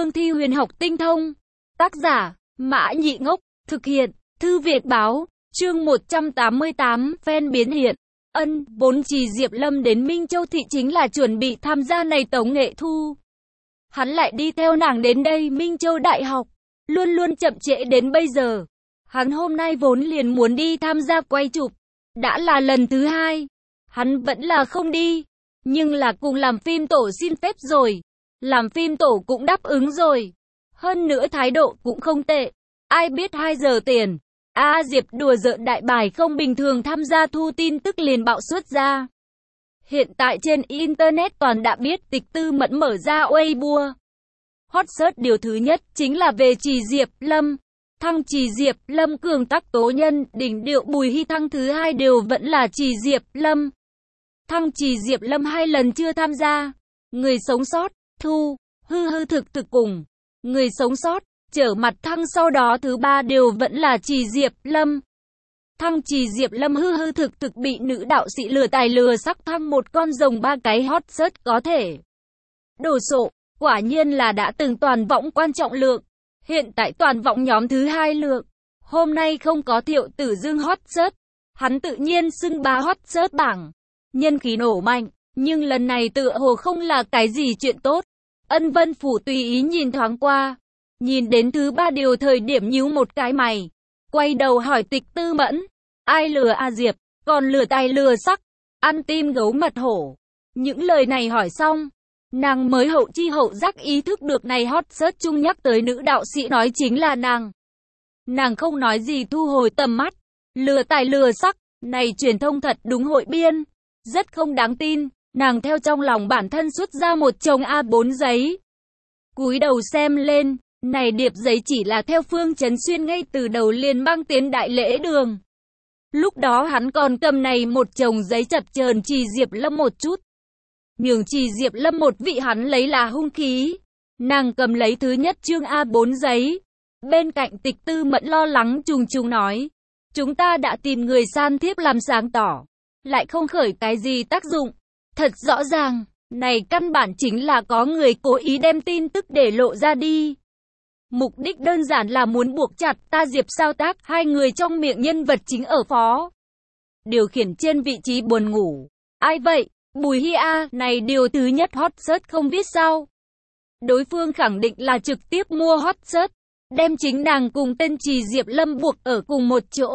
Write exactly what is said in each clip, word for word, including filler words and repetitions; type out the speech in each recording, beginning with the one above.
cương thi huyền học tinh thông. Tác giả, Mã Nhị Ngốc, thực hiện, Thư Việt Báo, chương một trăm tám mươi tám, fan biến hiện. Ân, vốn Trì Diệp Lâm đến Minh Châu Thị chính là chuẩn bị tham gia này tống nghệ thu. Hắn lại đi theo nàng đến đây Minh Châu Đại học, luôn luôn chậm trễ đến bây giờ. Hắn hôm nay vốn liền muốn đi tham gia quay chụp, đã là lần thứ hai, hắn vẫn là không đi, nhưng là cùng làm phim tổ xin phép rồi, làm phim tổ cũng đáp ứng rồi, hơn nữa thái độ cũng không tệ, ai biết hai giờ tiền. A Diệp đùa giỡn đại bài không bình thường tham gia thu tin tức liền bạo xuất ra. Hiện tại trên Internet toàn đã biết Tịch Tư Mẫn mở ra Weibo. Hot search điều thứ nhất chính là về Trì Diệp Lâm. Thăng Trì Diệp Lâm cường tắc tố nhân, đỉnh điệu Bùi Hy thăng thứ hai đều vẫn là Trì Diệp Lâm. Thăng Trì Diệp Lâm hai lần chưa tham gia. Người sống sót, thu, hư hư thực thực cùng. Người sống sót, trở mặt thăng sau đó thứ ba đều vẫn là Trì Diệp Lâm. Thăng Trì Diệp Lâm hư hư thực thực bị nữ đạo sĩ lừa tài lừa sắc thăng một con rồng ba cái hot search có thể. Đồ sộ, quả nhiên là đã từng toàn vọng quan trọng lượng. Hiện tại toàn vọng nhóm thứ hai lượng. Hôm nay không có Thiệu Tử Dương hot search, hắn tự nhiên xưng bá hot search bảng. Nhân khí nổ mạnh, nhưng lần này tựa hồ không là cái gì chuyện tốt. Ân Vân Phủ tùy ý nhìn thoáng qua. Nhìn đến thứ ba điều thời điểm nhíu một cái mày. Quay đầu hỏi Tịch Tư Mẫn. Ai lừa A Diệp, còn lừa tài lừa sắc, ăn tim gấu mật hổ. Những lời này hỏi xong, nàng mới hậu chi hậu giác ý thức được này hot search chung nhắc tới nữ đạo sĩ nói chính là nàng. Nàng không nói gì thu hồi tầm mắt. Lừa tài lừa sắc, này truyền thông thật đúng hội biên. Rất không đáng tin, nàng theo trong lòng bản thân xuất ra một chồng A bốn giấy. Cúi đầu xem lên, này điệp giấy chỉ là theo Phương Chấn Xuyên ngay từ đầu liền mang tiến đại lễ đường. Lúc đó hắn còn cầm này một chồng giấy chập chờn Trì Diệp Lâm một chút. Nhường Trì Diệp Lâm một vị hắn lấy là hung khí. Nàng cầm lấy thứ nhất chương A bốn giấy. Bên cạnh Tịch Tư Mẫn lo lắng trùng trùng nói. Chúng ta đã tìm người san thiếp làm sáng tỏ. Lại không khởi cái gì tác dụng. Thật rõ ràng, này căn bản chính là có người cố ý đem tin tức để lộ ra đi. Mục đích đơn giản là muốn buộc chặt Ta Diệp sao tác hai người trong miệng nhân vật chính ở phó. Điều khiển trên vị trí buồn ngủ. Ai vậy? Bùi Hy A, này điều thứ nhất hot search không biết sao. Đối phương khẳng định là trực tiếp mua hot search, đem chính nàng cùng tên Trì Diệp Lâm buộc ở cùng một chỗ.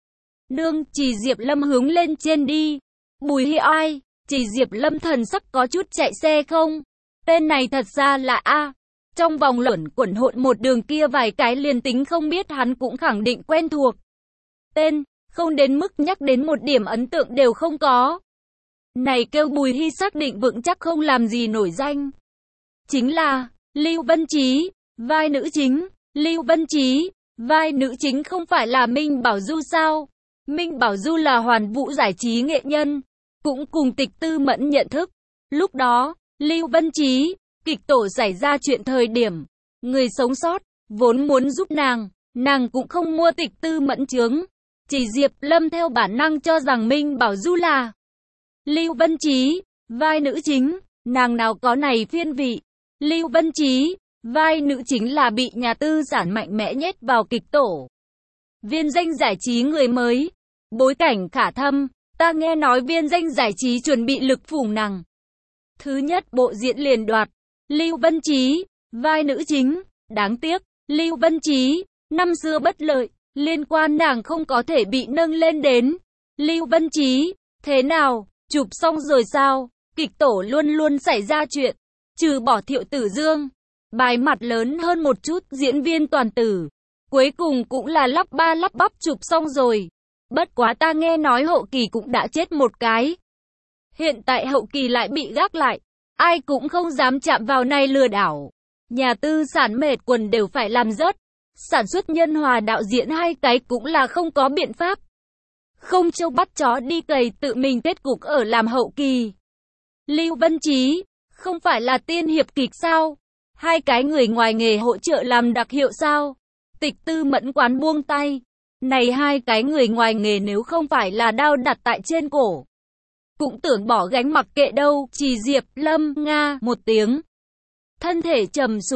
Nương, Trì Diệp Lâm hướng lên trên đi. Bùi Hy ai? Trì Diệp Lâm thần sắc có chút chạy xe không? Tên này thật ra là A. Trong vòng luẩn quẩn hỗn một đường kia vài cái liền tính không biết hắn cũng khẳng định quen thuộc. Tên, không đến mức nhắc đến một điểm ấn tượng đều không có. Này kêu Bùi Hy xác định vững chắc không làm gì nổi danh. Chính là, Lưu Vân Trí, vai nữ chính. Lưu Vân Trí, vai nữ chính không phải là Minh Bảo Du sao? Minh Bảo Du là Hoàn Vũ giải trí nghệ nhân, cũng cùng Tịch Tư Mẫn nhận thức. Lúc đó, Lưu Vân Trí, kịch tổ xảy ra chuyện thời điểm, người sống sót, vốn muốn giúp nàng, nàng cũng không mua Tịch Tư Mẫn chướng. Chỉ Diệp Lâm theo bản năng cho rằng Minh Bảo Du là Lưu Vân Trí, vai nữ chính, nàng nào có này phiên vị. Lưu Vân Trí, vai nữ chính là bị nhà tư sản mạnh mẽ nhét vào kịch tổ. Viên Danh giải trí người mới, bối cảnh khả thâm, ta nghe nói Viên Danh giải trí chuẩn bị lực phủng nàng. Thứ nhất bộ diễn liền đoạt, Lưu Vân Trí, vai nữ chính, đáng tiếc, Lưu Vân Trí, năm xưa bất lợi, liên quan nàng không có thể bị nâng lên đến. Lưu Vân Trí, thế nào, chụp xong rồi sao? Kịch tổ luôn luôn xảy ra chuyện, trừ bỏ Thiệu Tử Dương, bài mặt lớn hơn một chút diễn viên toàn tử, cuối cùng cũng là lắp ba lắp bắp chụp xong rồi. Bất quá ta nghe nói hậu kỳ cũng đã chết một cái. Hiện tại hậu kỳ lại bị gác lại, ai cũng không dám chạm vào này lừa đảo. Nhà tư sản mệt quần đều phải làm rớt, sản xuất nhân hòa đạo diễn hai cái cũng là không có biện pháp. Không châu bắt chó đi cày tự mình kết cục ở làm hậu kỳ. Lưu Vân Trí, không phải là tiên hiệp kịch sao? Hai cái người ngoài nghề hỗ trợ làm đặc hiệu sao? Tịch Tư Mẫn quán buông tay. Này hai cái người ngoài nghề nếu không phải là đao đặt tại trên cổ, cũng tưởng bỏ gánh mặc kệ đâu. Trì Diệp Lâm nga một tiếng, thân thể trầm xuống,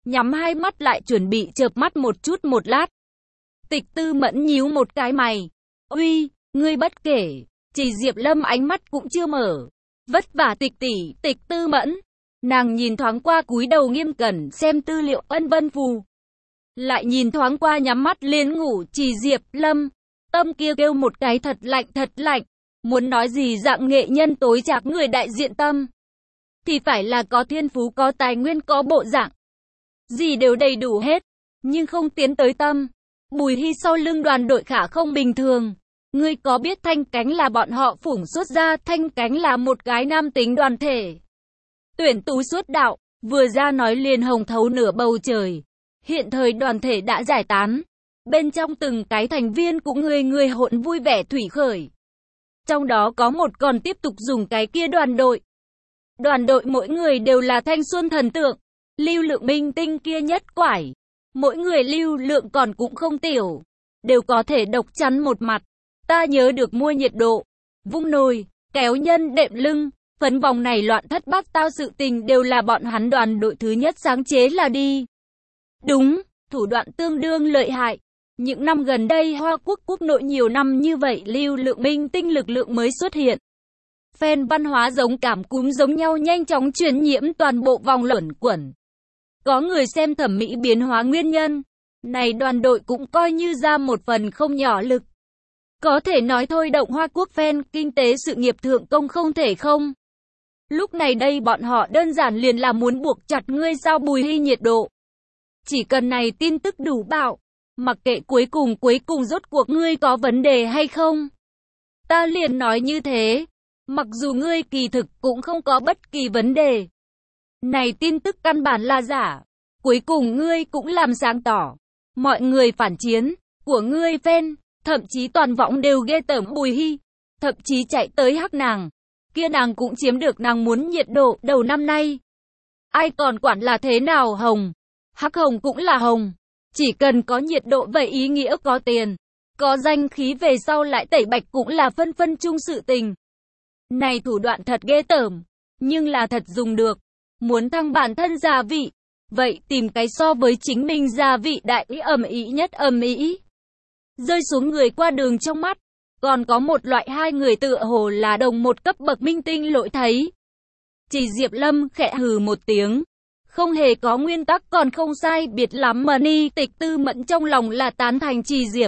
nhắm hai mắt lại chuẩn bị chợp mắt một chút một lát. Tịch Tư Mẫn nhíu một cái mày. Uy, ngươi bất kể. Chỉ Diệp Lâm ánh mắt cũng chưa mở. Vất vả tịch tỷ, Tịch Tư Mẫn. Nàng nhìn thoáng qua cúi đầu nghiêm cẩn xem tư liệu Ân Vân Phù. Lại nhìn thoáng qua nhắm mắt liền ngủ Chỉ Diệp Lâm. Tâm kia kêu một cái thật lạnh thật lạnh. Muốn nói gì dạng nghệ nhân tối trạc người đại diện Tâm. Thì phải là có thiên phú, có tài nguyên, có bộ dạng. Gì đều đầy đủ hết. Nhưng không tiến tới Tâm. Bùi Hy sau lưng đoàn đội khả không bình thường. Ngươi có biết Thanh Cánh là bọn họ phủng xuất ra, Thanh Cánh là một cái nam tính đoàn thể. Tuyển tú xuất đạo, vừa ra nói liền hồng thấu nửa bầu trời. Hiện thời đoàn thể đã giải tán. Bên trong từng cái thành viên cũng người người hỗn vui vẻ thủy khởi. Trong đó có một còn tiếp tục dùng cái kia đoàn đội. Đoàn đội mỗi người đều là thanh xuân thần tượng. Lưu lượng minh tinh kia nhất quải. Mỗi người lưu lượng còn cũng không tiểu. Đều có thể độc chắn một mặt. Ta nhớ được mua nhiệt độ. Vung nồi, kéo nhân đệm lưng. Phấn vòng này loạn thất bát tao sự tình đều là bọn hắn đoàn đội thứ nhất sáng chế là đi. Đúng, thủ đoạn tương đương lợi hại. Những năm gần đây Hoa Quốc quốc nội nhiều năm như vậy lưu lượng minh tinh lực lượng mới xuất hiện. Fan văn hóa giống cảm cúm giống nhau nhanh chóng truyền nhiễm toàn bộ vòng luẩn quẩn. Có người xem thẩm mỹ biến hóa nguyên nhân. Này đoàn đội cũng coi như ra một phần không nhỏ lực. Có thể nói thôi động Hoa Quốc fan kinh tế sự nghiệp thượng công không thể không. Lúc này đây bọn họ đơn giản liền là muốn buộc chặt ngươi sao Bùi Hy nhiệt độ. Chỉ cần này tin tức đủ bạo. Mặc kệ cuối cùng cuối cùng rốt cuộc ngươi có vấn đề hay không. Ta liền nói như thế. Mặc dù ngươi kỳ thực cũng không có bất kỳ vấn đề. Này tin tức căn bản là giả. Cuối cùng ngươi cũng làm sáng tỏ. Mọi người phản chiến của ngươi fan, thậm chí toàn võng đều ghê tởm Bùi Hy. Thậm chí chạy tới hắc nàng. Kia nàng cũng chiếm được nàng muốn nhiệt độ đầu năm nay. Ai còn quản là thế nào hồng. Hắc hồng cũng là hồng. Chỉ cần có nhiệt độ vậy ý nghĩa có tiền. Có danh khí về sau lại tẩy bạch cũng là phân phân chung sự tình. Này thủ đoạn thật ghê tởm. Nhưng là thật dùng được. Muốn thăng bản thân gia vị. Vậy tìm cái so với chính mình gia vị đại ý ầm ĩ nhất ầm ĩ. Rơi xuống người qua đường trong mắt. Còn có một loại hai người tựa hồ là đồng một cấp bậc minh tinh lỗi thấy. Chỉ Diệp Lâm khẽ hừ một tiếng. Không hề có nguyên tắc còn không sai biệt lắm mà ni Tịch Tư Mẫn trong lòng là tán thành Chỉ Diệp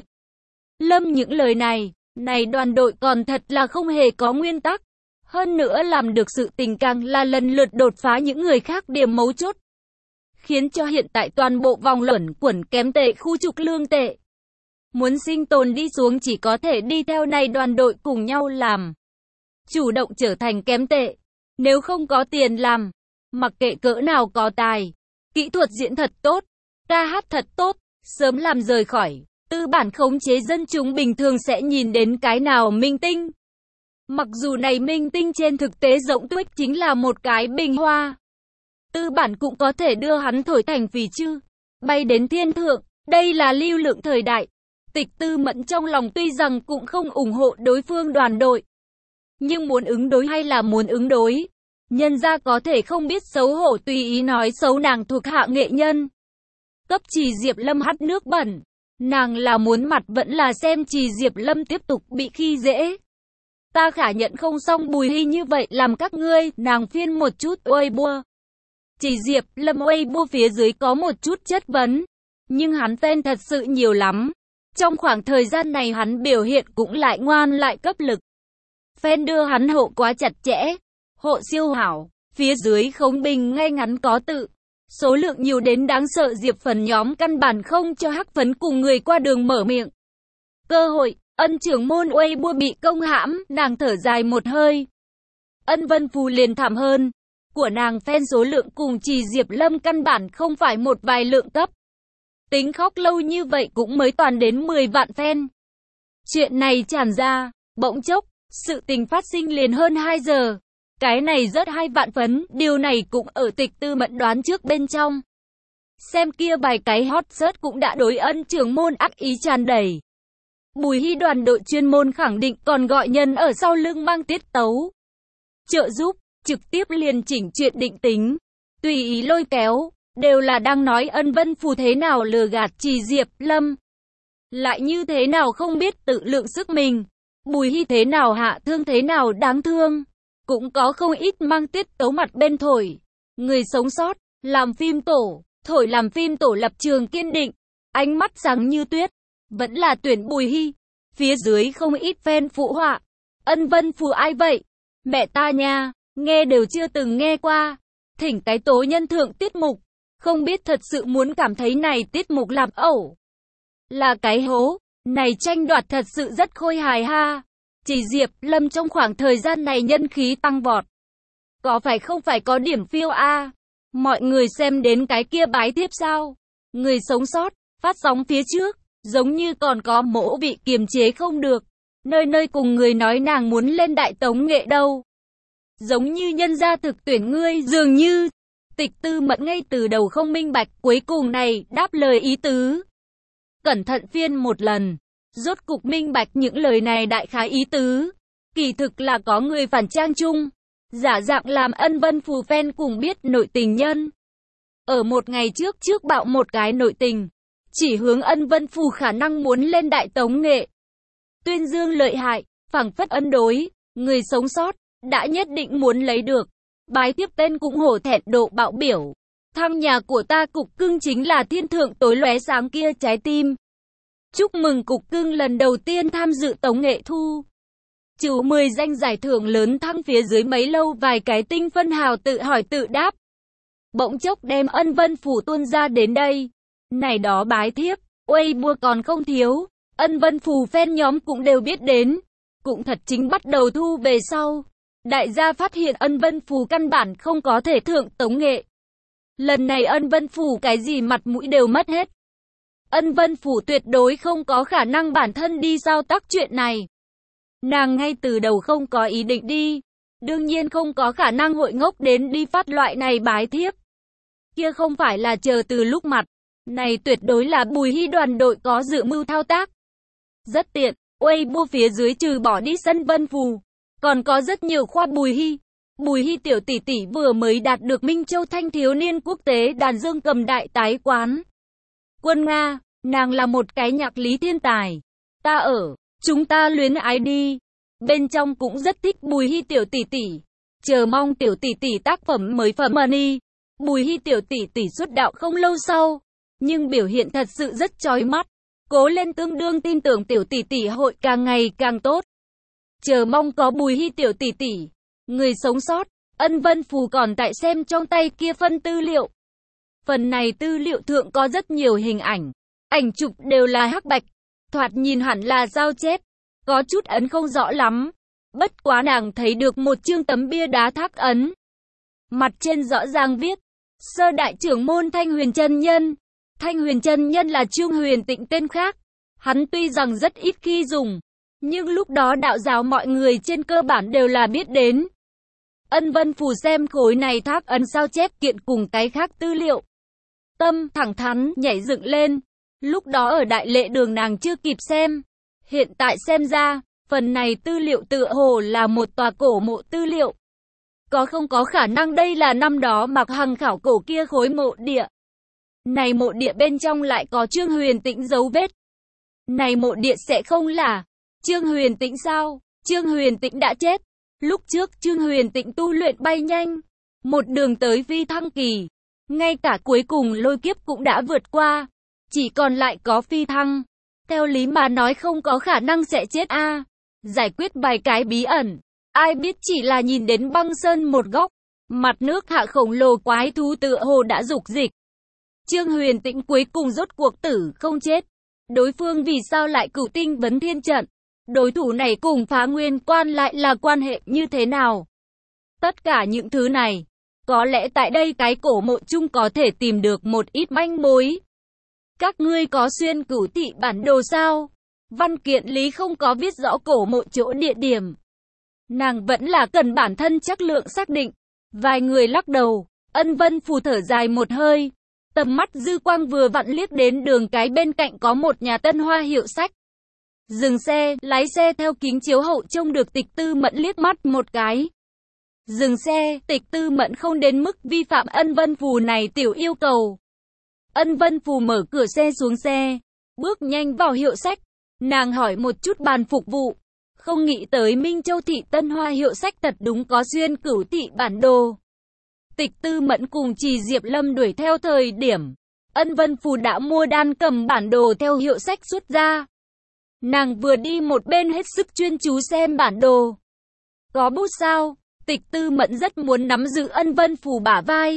Lâm những lời này. Này đoàn đội còn thật là không hề có nguyên tắc. Hơn nữa làm được sự tình càng là lần lượt đột phá những người khác điểm mấu chốt. Khiến cho hiện tại toàn bộ vòng luẩn quẩn kém tệ khu trục lương tệ. Muốn sinh tồn đi xuống chỉ có thể đi theo này đoàn đội cùng nhau làm. Chủ động trở thành kém tệ. Nếu không có tiền làm. Mặc kệ cỡ nào có tài. Kỹ thuật diễn thật tốt. Ca hát thật tốt. Sớm làm rời khỏi. Tư bản khống chế dân chúng bình thường sẽ nhìn đến cái nào minh tinh. Mặc dù này minh tinh trên thực tế rỗng tuếch chính là một cái bình hoa. Tư bản cũng có thể đưa hắn thổi thành phì chư. Bay đến thiên thượng. Đây là lưu lượng thời đại. Tịch Tư Mẫn trong lòng tuy rằng cũng không ủng hộ đối phương đoàn đội. Nhưng muốn ứng đối hay là muốn ứng đối. Nhân ra có thể không biết xấu hổ tùy ý nói xấu nàng thuộc hạ nghệ nhân. Cấp Chỉ Diệp Lâm hắt nước bẩn. Nàng là muốn mặt vẫn là xem Chỉ Diệp Lâm tiếp tục bị khi dễ. Ta khả nhận không xong Bùi Hy như vậy làm các ngươi, nàng phiên một chút Weibo. Chỉ Diệp Lâm Weibo phía dưới có một chút chất vấn. Nhưng hắn fan thật sự nhiều lắm. Trong khoảng thời gian này hắn biểu hiện cũng lại ngoan lại cấp lực. Fan đưa hắn hộ quá chặt chẽ. Hộ siêu hảo. Phía dưới không bình ngay ngắn có tự. Số lượng nhiều đến đáng sợ Diệp phần nhóm căn bản không cho hắc phấn cùng người qua đường mở miệng. Cơ hội, Ân trưởng môn Weibo bị công hãm, nàng thở dài một hơi. Ân Vân Phù liền thảm hơn. Của nàng fan số lượng cùng Chỉ Diệp Lâm căn bản không phải một vài lượng cấp. Tính khóc lâu như vậy cũng mới toàn đến mười vạn fan. Chuyện này tràn ra, bỗng chốc, sự tình phát sinh liền hơn hai giờ. Cái này rớt hai vạn phấn, điều này cũng ở Tịch Tư Mẫn đoán trước bên trong. Xem kia bài cái hot search cũng đã đối Ân trưởng môn ác ý tràn đầy. Bùi Hy đoàn đội chuyên môn khẳng định còn gọi nhân ở sau lưng mang tiết tấu. Trợ giúp, trực tiếp liền chỉnh chuyện định tính. Tùy ý lôi kéo, đều là đang nói Ân Vân Phù thế nào lừa gạt Trì Diệp Lâm. Lại như thế nào không biết tự lượng sức mình. Bùi Hy thế nào hạ thương thế nào đáng thương. Cũng có không ít mang tiết tấu mặt bên thổi. Người sống sót, làm phim tổ, thổi làm phim tổ lập trường kiên định. Ánh mắt sáng như tuyết. Vẫn là tuyển Bùi Hy. Phía dưới không ít fan phụ họa. Ân Vân Phù ai vậy? Mẹ ta nha, nghe đều chưa từng nghe qua. Thỉnh cái tố nhân thượng tiết mục. Không biết thật sự muốn cảm thấy này tiết mục làm ẩu. Là cái hố. Này tranh đoạt thật sự rất khôi hài ha. Trì Diệp Lâm trong khoảng thời gian này nhân khí tăng vọt. Có phải không phải có điểm phiêu a? Mọi người xem đến cái kia bái thiếp sao? Người sống sót, phát sóng phía trước, giống như còn có mỗ bị kiềm chế không được. Nơi nơi cùng người nói nàng muốn lên đại tống nghệ đâu. Giống như nhân gia thực tuyển ngươi, dường như Tịch Tư Mẫn ngay từ đầu không minh bạch, cuối cùng này đáp lời ý tứ. Cẩn thận phiên một lần, rốt cục minh bạch những lời này đại khái ý tứ. Kỳ thực là có người phản trang chung, giả dạng làm Ân Vân Phù fan cùng biết nội tình nhân. Ở một ngày trước trước bạo một cái nội tình, chỉ hướng Ân Vân Phù khả năng muốn lên đại tống nghệ. Tuyên dương lợi hại, phảng phất ân đối, người sống sót, đã nhất định muốn lấy được. Bái tiếp tên cũng hổ thẹn độ bạo biểu. Thăng nhà của ta cục cưng chính là thiên thượng tối lóe sáng kia trái tim. Chúc mừng cục cưng lần đầu tiên tham dự tống nghệ thu. Trừ mười danh giải thưởng lớn thăng phía dưới mấy lâu vài cái tinh phân hào tự hỏi tự đáp. Bỗng chốc đem Ân Vân Phù tuôn ra đến đây. Này đó bái thiếp, Weibo còn không thiếu. Ân Vân Phù fan nhóm cũng đều biết đến. Cũng thật chính bắt đầu thu về sau. Đại gia phát hiện Ân Vân Phù căn bản không có thể thượng tống nghệ. Lần này Ân Vân Phù cái gì mặt mũi đều mất hết. Ân Vân Phù tuyệt đối không có khả năng bản thân đi sao tác chuyện này. Nàng ngay từ đầu không có ý định đi. Đương nhiên không có khả năng hội ngốc đến đi phát loại này bái thiếp. Kia không phải là chờ từ lúc mặt. Này tuyệt đối là Bùi Hy đoàn đội có dự mưu thao tác. Rất tiện, Weibo phía dưới trừ bỏ đi sân Vân Phù. Còn có rất nhiều khoa Bùi Hy. Bùi Hy tiểu tỷ tỷ vừa mới đạt được Minh Châu Thanh thiếu niên quốc tế đàn dương cầm đại tái quán. Quân Nga, nàng là một cái nhạc lý thiên tài. Ta ở, chúng ta luyến ái đi. Bên trong cũng rất thích Bùi Hy tiểu tỷ tỷ. Chờ mong tiểu tỷ tỷ tác phẩm mới phẩm money. Bùi Hy tiểu tỷ tỷ xuất đạo không lâu sau, nhưng biểu hiện thật sự rất chói mắt. Cố lên, tương đương tin tưởng tiểu tỷ tỷ hội càng ngày càng tốt. Chờ mong có Bùi Hy tiểu tỷ tỷ. Người sống sót, Ân Vân Phù còn tại xem trong tay kia phân tư liệu. Phần này tư liệu thượng có rất nhiều hình ảnh. Ảnh chụp đều là hắc bạch. Thoạt nhìn hẳn là sao chép. Có chút ấn không rõ lắm. Bất quá nàng thấy được một chương tấm bia đá thác ấn. Mặt trên rõ ràng viết. Sơ đại trưởng môn Thanh Huyền chân nhân. Thanh Huyền chân nhân là Trương Huyền Tịnh tên khác. Hắn tuy rằng rất ít khi dùng. Nhưng lúc đó đạo giáo mọi người trên cơ bản đều là biết đến. Ân Vân Phù xem khối này thác ấn sao chép kiện cùng cái khác tư liệu. Tâm thẳng thắn nhảy dựng lên. Lúc đó ở Đại Lệ Đường nàng chưa kịp xem. Hiện tại xem ra, phần này tư liệu tựa hồ là một tòa cổ mộ tư liệu. Có không có khả năng đây là năm đó Mạc Hằng khảo cổ kia khối mộ địa. Này mộ địa bên trong lại có Trương Huyền Tĩnh dấu vết. Này mộ địa sẽ không là Trương Huyền Tĩnh sao? Trương Huyền Tĩnh đã chết. Lúc trước Trương Huyền Tĩnh tu luyện bay nhanh. Một đường tới phi thăng kỳ. Ngay cả cuối cùng lôi kiếp cũng đã vượt qua. Chỉ còn lại có phi thăng. Theo lý mà nói không có khả năng sẽ chết a. À, giải quyết vài cái bí ẩn. Ai biết chỉ là nhìn đến băng sơn một góc. Mặt nước hạ khổng lồ quái thú tựa hồ đã dục dịch. Trương Huyền Tĩnh cuối cùng rốt cuộc tử không chết. Đối phương vì sao lại cửu tinh vấn thiên trận? Đối thủ này cùng Phá Nguyên Quan lại là quan hệ như thế nào? Tất cả những thứ này, có lẽ tại đây cái cổ mộ chung có thể tìm được một ít manh mối. Các ngươi có xuyên cửu thị bản đồ sao? Văn kiện lý không có viết rõ cổ mộ chỗ địa điểm. Nàng vẫn là cần bản thân chắc lượng xác định. Vài người lắc đầu, Ân Vân Phù thở dài một hơi. Tầm mắt dư quang vừa vặn liếc đến đường cái bên cạnh có một nhà Tân Hoa hiệu sách. Dừng xe, lái xe theo kính chiếu hậu trông được Tịch Tư Mẫn liếc mắt một cái. Dừng xe, Tịch Tư Mẫn không đến mức vi phạm Ân Vân Phù này tiểu yêu cầu. Ân Vân Phù mở cửa xe xuống xe, bước nhanh vào hiệu sách. Nàng hỏi một chút bàn phục vụ. Không nghĩ tới Minh Châu thị Tân Hoa hiệu sách thật đúng có xuyên cửu thị bản đồ. Tịch Tư Mẫn cùng Trì Diệp Lâm đuổi theo thời điểm Ân Vân Phù đã mua đan cầm bản đồ theo hiệu sách xuất ra. Nàng vừa đi một bên hết sức chuyên chú xem bản đồ. Có bút sao? Tịch Tư Mẫn rất muốn nắm giữ Ân Vân Phù bả vai,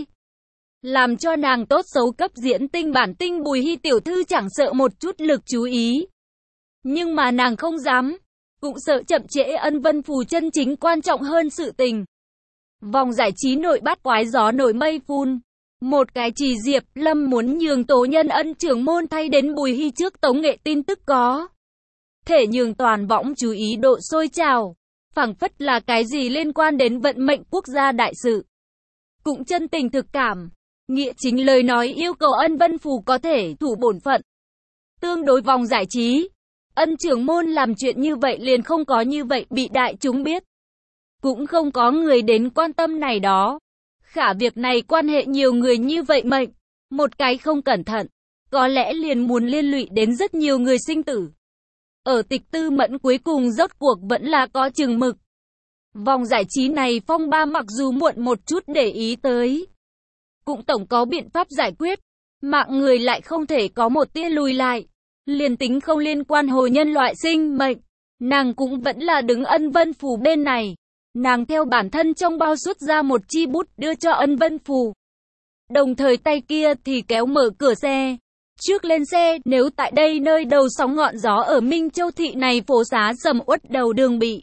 làm cho nàng tốt xấu cấp diễn tinh bản tinh Bùi Hy tiểu thư chẳng sợ một chút lực chú ý. Nhưng mà nàng không dám, cũng sợ chậm trễ Ân Vân Phù chân chính quan trọng hơn sự tình. Vòng giải trí nội bát quái gió nổi mây phun. Một cái Trì Diệp Lâm muốn nhường Tố Nhân Ân trưởng môn thay đến Bùi Hy trước tống nghệ tin tức có thể nhường toàn võng chú ý độ sôi trào, phảng phất là cái gì liên quan đến vận mệnh quốc gia đại sự. Cũng chân tình thực cảm, nghĩa chính lời nói yêu cầu Ân Vân Phù có thể thủ bổn phận. Tương đối vòng giải trí, Ân trưởng môn làm chuyện như vậy liền không có như vậy bị đại chúng biết. Cũng không có người đến quan tâm này đó. Khả việc này quan hệ nhiều người như vậy mệnh. Một cái không cẩn thận, có lẽ liền muốn liên lụy đến rất nhiều người sinh tử. Ở Tịch Tư Mẫn cuối cùng rốt cuộc vẫn là có chừng mực. Vòng giải trí này phong ba mặc dù muộn một chút để ý tới, cũng tổng có biện pháp giải quyết. Mạng người lại không thể có một tia lùi lại. Liền tính không liên quan hồi nhân loại sinh mệnh, nàng cũng vẫn là đứng Ân Vân Phù bên này. Nàng theo bản thân trong bao xuất ra một chi bút đưa cho Ân Vân Phù. Đồng thời tay kia thì kéo mở cửa xe. Trước lên xe, nếu tại đây nơi đầu sóng ngọn gió ở Minh Châu thị này phố xá sầm uất đầu đường bị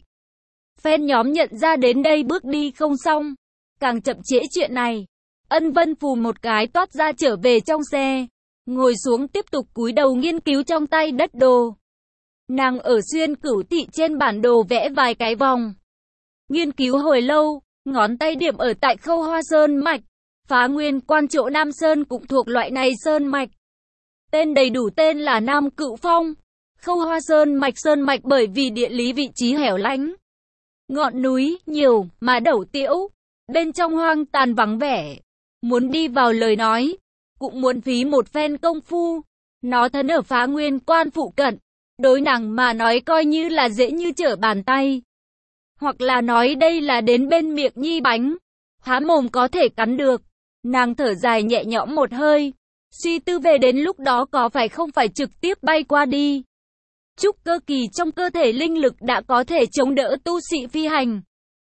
fan nhóm nhận ra đến đây bước đi không xong, càng chậm trễ chuyện này. Ân Vân Phù một cái toát ra trở về trong xe, ngồi xuống tiếp tục cúi đầu nghiên cứu trong tay đất đồ. Nàng ở xuyên cửu thị trên bản đồ vẽ vài cái vòng. Nghiên cứu hồi lâu, ngón tay điểm ở tại Khâu Hoa Sơn Mạch. Phá Nguyên Quan chỗ Nam Sơn cũng thuộc loại này Sơn Mạch. Tên đầy đủ tên là Nam Cựu Phong. Khâu Hoa Sơn Mạch Sơn Mạch bởi vì địa lý vị trí hẻo lánh. Ngọn núi nhiều mà đẩu tiễu. Bên trong hoang tàn vắng vẻ. Muốn đi vào lời nói, cũng muốn phí một phen công phu. Nó thân ở Phá Nguyên Quan phụ cận. Đối nàng mà nói coi như là dễ như trở bàn tay. Hoặc là nói đây là đến bên miệng nhi bánh. Há mồm có thể cắn được. Nàng thở dài nhẹ nhõm một hơi. Suy tư về đến lúc đó có phải không phải trực tiếp bay qua đi. Trúc cơ kỳ trong cơ thể linh lực đã có thể chống đỡ tu sĩ phi hành.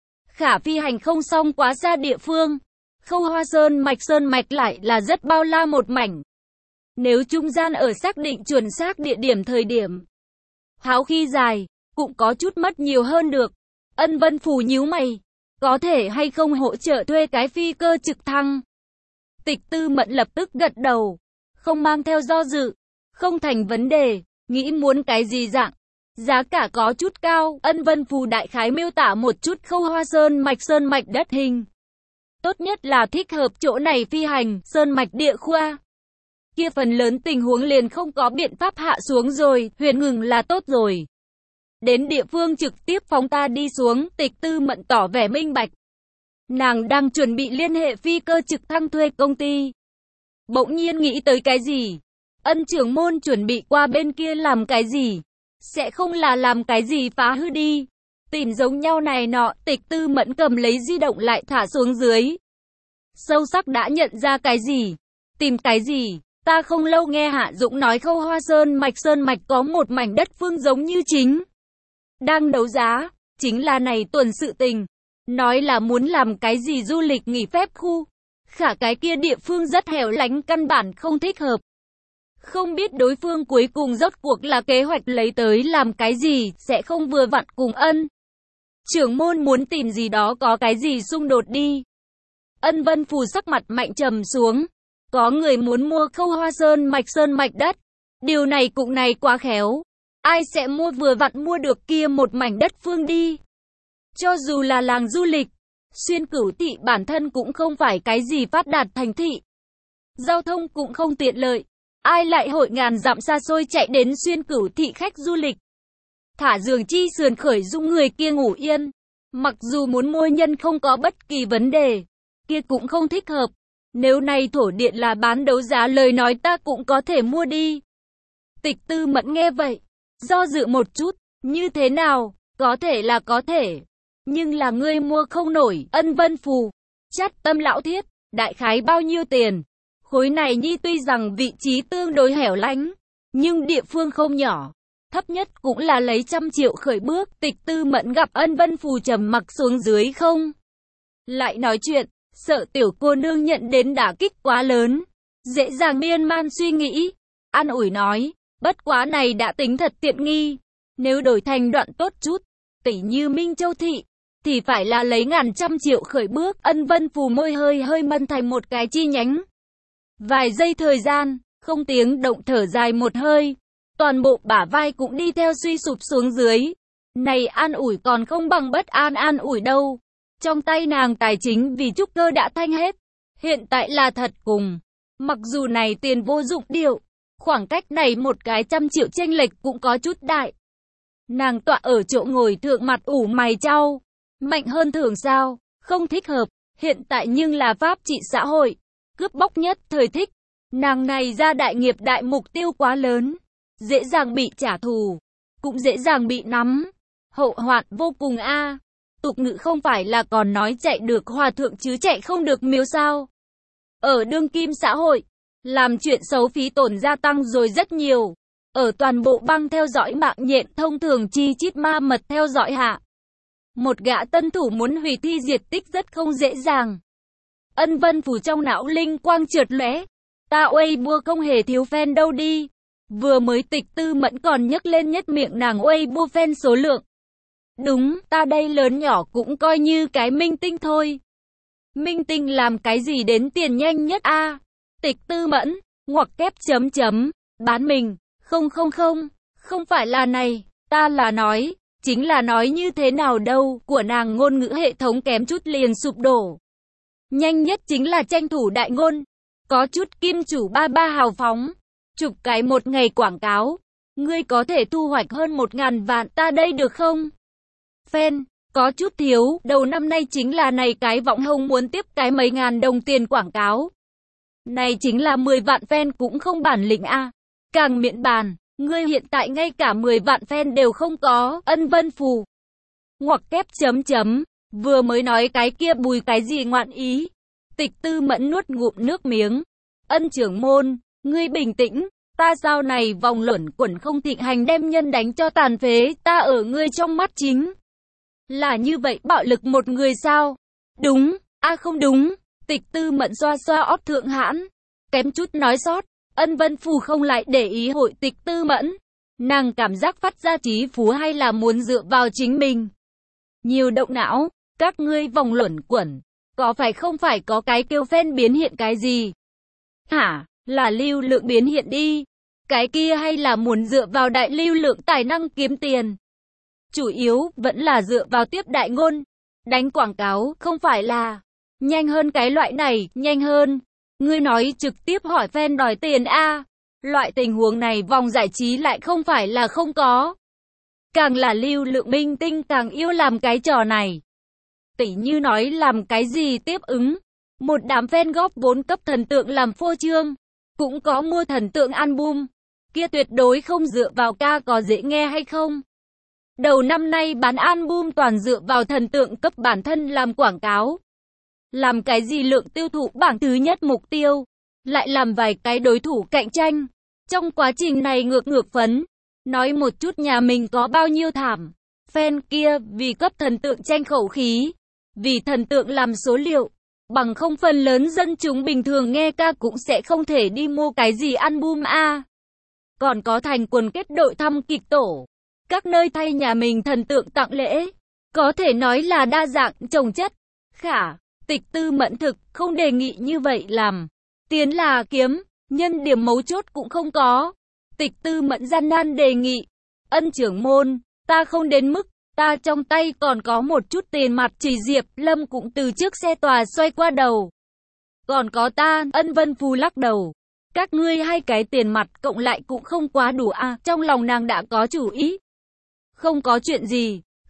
Khả phi hành không xong quá xa địa phương. Khâu Hoa Sơn Mạch Sơn Mạch lại là rất bao la một mảnh. Nếu trung gian ở xác định chuẩn xác địa điểm thời điểm háo khi dài, cũng có chút mất nhiều hơn được. Ân Vân Phù nhíu mày, có thể hay không hỗ trợ thuê cái phi cơ trực thăng? Tịch Tư Mẫn lập tức gật đầu, không mang theo do dự, không thành vấn đề, nghĩ muốn cái gì dạng. Giá cả có chút cao, Ân Vân Phù đại khái miêu tả một chút Khâu Hoa Sơn Mạch Sơn Mạch đất hình. Tốt nhất là thích hợp chỗ này phi hành, Sơn Mạch địa khoa. Kia phần lớn tình huống liền không có biện pháp hạ xuống rồi, huyền ngừng là tốt rồi. Đến địa phương trực tiếp phóng ta đi xuống, Tịch Tư Mẫn tỏ vẻ minh bạch. Nàng đang chuẩn bị liên hệ phi cơ trực thăng thuê công ty. Bỗng nhiên nghĩ tới cái gì? Ân trưởng môn chuẩn bị qua bên kia làm cái gì? Sẽ không là làm cái gì phá hư đi. Tìm giống nhau này nọ, Tịch Tư Mẫn cầm lấy di động lại thả xuống dưới. Sâu sắc đã nhận ra cái gì? Tìm cái gì? Ta không lâu nghe Hạ Dũng nói Khâu Hoa Sơn Mạch Sơn Mạch có một mảnh đất phương giống như chính đang đấu giá, chính là này tuần sự tình. Nói là muốn làm cái gì du lịch nghỉ phép khu. Khả cái kia địa phương rất hẻo lánh căn bản không thích hợp. Không biết đối phương cuối cùng rốt cuộc là kế hoạch lấy tới làm cái gì, sẽ không vừa vặn cùng Ân trưởng môn muốn tìm gì đó có cái gì xung đột đi. Ân Vân Phù sắc mặt mạnh trầm xuống. Có người muốn mua Khâu Hoa Sơn Mạch Sơn Mạch đất. Điều này cũng này quá khéo. Ai sẽ mua vừa vặn mua được kia một mảnh đất phương đi. Cho dù là làng du lịch, xuyên cửu thị bản thân cũng không phải cái gì phát đạt thành thị. Giao thông cũng không tiện lợi. Ai lại hội ngàn dặm xa xôi chạy đến xuyên cửu thị khách du lịch. Thả giường chi sườn khởi dung người kia ngủ yên. Mặc dù muốn mua nhân không có bất kỳ vấn đề, kia cũng không thích hợp. Nếu này thổ điện là bán đấu giá lời nói ta cũng có thể mua đi. Tịch Tư Mẫn nghe vậy, do dự một chút, như thế nào, có thể là có thể. Nhưng là ngươi mua không nổi, Ân Vân Phù. Chắt Tâm lão thiết, đại khái bao nhiêu tiền? Khối này nhi tuy rằng vị trí tương đối hẻo lánh, nhưng địa phương không nhỏ. Thấp nhất cũng là lấy trăm triệu khởi bước. Tịch Tư Mẫn gặp Ân Vân Phù trầm mặc xuống dưới không lại nói chuyện, sợ tiểu cô nương nhận đến đả kích quá lớn, dễ dàng miên man suy nghĩ. An ủi nói, bất quá này đã tính thật tiện nghi, nếu đổi thành đoạn tốt chút, tỷ như Minh Châu thị, thì phải là lấy ngàn trăm triệu khởi bước. Ân Vân Phù môi hơi hơi mân thành một cái chi nhánh. Vài giây thời gian, không tiếng động thở dài một hơi, toàn bộ bả vai cũng đi theo suy sụp xuống dưới. Này an ủi còn không bằng bất an an ủi đâu. Trong tay nàng tài chính vì trúc cơ đã thanh hết, hiện tại là thật cùng. Mặc dù này tiền vô dụng điệu, khoảng cách này một cái trăm triệu chênh lệch cũng có chút đại. Nàng tọa ở chỗ ngồi thượng mặt ủ mày chau, mạnh hơn thường sao, không thích hợp, hiện tại nhưng là pháp trị xã hội, cướp bóc nhất thời thích. Nàng này ra đại nghiệp đại mục tiêu quá lớn, dễ dàng bị trả thù, cũng dễ dàng bị nắm, hậu hoạn vô cùng a. Tục ngữ không phải là còn nói chạy được hòa thượng chứ chạy không được miếu sao. Ở đương kim xã hội, làm chuyện xấu phí tổn gia tăng rồi rất nhiều. Ở toàn bộ băng theo dõi mạng nhện thông thường chi chít ma mật theo dõi hạ. Một gã tân thủ muốn hủy thi diệt tích rất không dễ dàng. Ân Vân Phù trong não linh quang trượt lóe. Ta Weibo không hề thiếu fan đâu đi. Vừa mới Tịch Tư Mẫn còn nhấc lên nhất miệng nàng Weibo fan số lượng. Đúng, ta đây lớn nhỏ cũng coi như cái minh tinh thôi. Minh tinh làm cái gì đến tiền nhanh nhất a? À, Tịch Tư Mẫn, ngoặc kép chấm chấm, bán mình, không không không, không phải là này, ta là nói, chính là nói như thế nào đâu, của nàng ngôn ngữ hệ thống kém chút liền sụp đổ. Nhanh nhất chính là tranh thủ đại ngôn, có chút kim chủ ba ba hào phóng, chụp cái một ngày quảng cáo, ngươi có thể thu hoạch hơn một ngàn vạn ta đây được không? Fan, có chút thiếu, đầu năm nay chính là này cái võng hồng muốn tiếp cái mấy ngàn đồng tiền quảng cáo. Này chính là mười vạn fan cũng không bản lĩnh a. À. Càng miễn bàn, ngươi hiện tại ngay cả mười vạn fan đều không có. Ân Vân Phù. Ngoặc kép chấm chấm, vừa mới nói cái kia bùi cái gì ngoạn ý. Tịch Tư Mẫn nuốt ngụm nước miếng. Ân trưởng môn, ngươi bình tĩnh, ta sao này vòng luẩn quẩn không thịnh hành đem nhân đánh cho tàn phế, ta ở ngươi trong mắt chính là như vậy bạo lực một người sao? Đúng, a à không đúng. Tịch Tư Mẫn xoa xoa ót thượng hãn, kém chút nói sót. Ân Vân Phù không lại để ý hội Tịch Tư Mẫn, nàng cảm giác phát ra trí phú hay là muốn dựa vào chính mình. Nhiều động não, các ngươi vòng luẩn quẩn, có phải không phải có cái kêu fan biến hiện cái gì? Hả, là lưu lượng biến hiện đi, cái kia hay là muốn dựa vào đại lưu lượng tài năng kiếm tiền? Chủ yếu vẫn là dựa vào tiếp đại ngôn, đánh quảng cáo, không phải là nhanh hơn cái loại này, nhanh hơn. Ngươi nói trực tiếp hỏi fan đòi tiền a. Loại tình huống này vòng giải trí lại không phải là không có. Càng là lưu lượng minh tinh càng yêu làm cái trò này. Tỉ như nói làm cái gì tiếp ứng. Một đám fan góp vốn cấp thần tượng làm phô trương. Cũng có mua thần tượng album. Kia tuyệt đối không dựa vào ca có dễ nghe hay không. Đầu năm nay bán album toàn dựa vào thần tượng cấp bản thân làm quảng cáo. Làm cái gì lượng tiêu thụ bảng thứ nhất mục tiêu, lại làm vài cái đối thủ cạnh tranh. Trong quá trình này ngược ngược phấn, nói một chút nhà mình có bao nhiêu thảm. Fan kia vì cấp thần tượng tranh khẩu khí, vì thần tượng làm số liệu, bằng không phần lớn dân chúng bình thường nghe ca cũng sẽ không thể đi mua cái gì album a. À. Còn có thành quần kết đội thăm kịch tổ, các nơi thay nhà mình thần tượng tặng lễ, có thể nói là đa dạng, chồng chất. Khả Tịch Tư Mẫn thực không đề nghị như vậy làm. Tiền là kiếm, nhân điểm mấu chốt cũng không có. Tịch Tư Mẫn gian nan đề nghị. Ân trưởng môn, ta không đến mức, ta trong tay còn có một chút tiền mặt. Chỉ Diệp Lâm cũng từ trước xe tòa xoay qua đầu. Còn có ta, Ân Vân Phù lắc đầu. Các ngươi hai cái tiền mặt cộng lại cũng không quá đủ à, trong lòng nàng đã có chủ ý. Không có chuyện gì,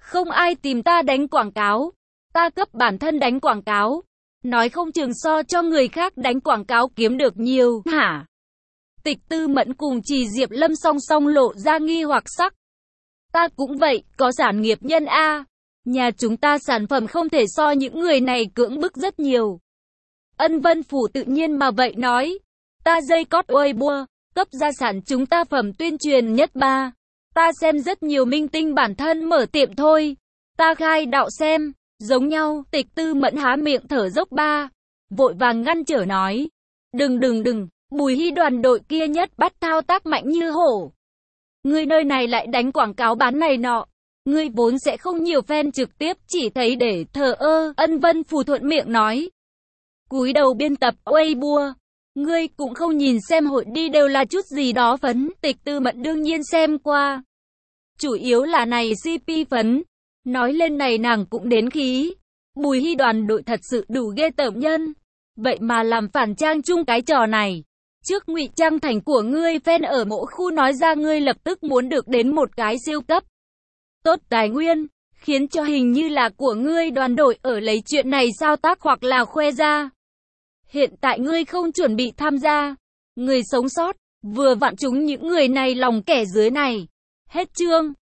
Không ai tìm ta đánh quảng cáo. Ta cấp bản thân đánh quảng cáo. Nói không chừng so cho người khác đánh quảng cáo kiếm được nhiều, hả? Tịch Tư Mẫn cùng Trì Diệp Lâm song song lộ ra nghi hoặc sắc. Ta cũng vậy, có sản nghiệp nhân A. Nhà chúng ta sản phẩm không thể so những người này cưỡng bức rất nhiều. Ân Vân Phủ tự nhiên mà vậy nói. Ta dây cót Weibo, cấp gia sản chúng ta phẩm tuyên truyền nhất ba. Ta xem rất nhiều minh tinh bản thân mở tiệm thôi. Ta khai đạo xem, giống nhau, Tịch Tư Mẫn há miệng thở dốc ba. Vội vàng ngăn trở nói. Đừng đừng đừng, Bùi Hy đoàn đội kia nhất bắt thao tác mạnh như hổ. Ngươi nơi này lại đánh quảng cáo bán này nọ. Ngươi vốn sẽ không nhiều fan trực tiếp, chỉ thấy để thờ ơ. Ân Vân Phủ thuận miệng nói. Cúi đầu biên tập Weibo. Ngươi cũng không nhìn xem hội đi đều là chút gì đó phấn. Tịch Tư Mẫn đương nhiên xem qua. Chủ yếu là này xê pê phấn. Nói lên này nàng cũng đến khí. Bùi Hy đoàn đội thật sự đủ ghê tởm nhân. Vậy mà làm phản trang chung cái trò này. Trước ngụy trang thành của ngươi fan ở mỗi khu nói ra ngươi lập tức muốn được đến một cái siêu cấp. Tốt tài nguyên. Khiến cho hình như là của ngươi đoàn đội ở lấy chuyện này sao tác hoặc là khoe ra. Hiện tại ngươi không chuẩn bị tham gia. Người sống sót. Vừa vặn chúng những người này lòng kẻ dưới này. Hết chương.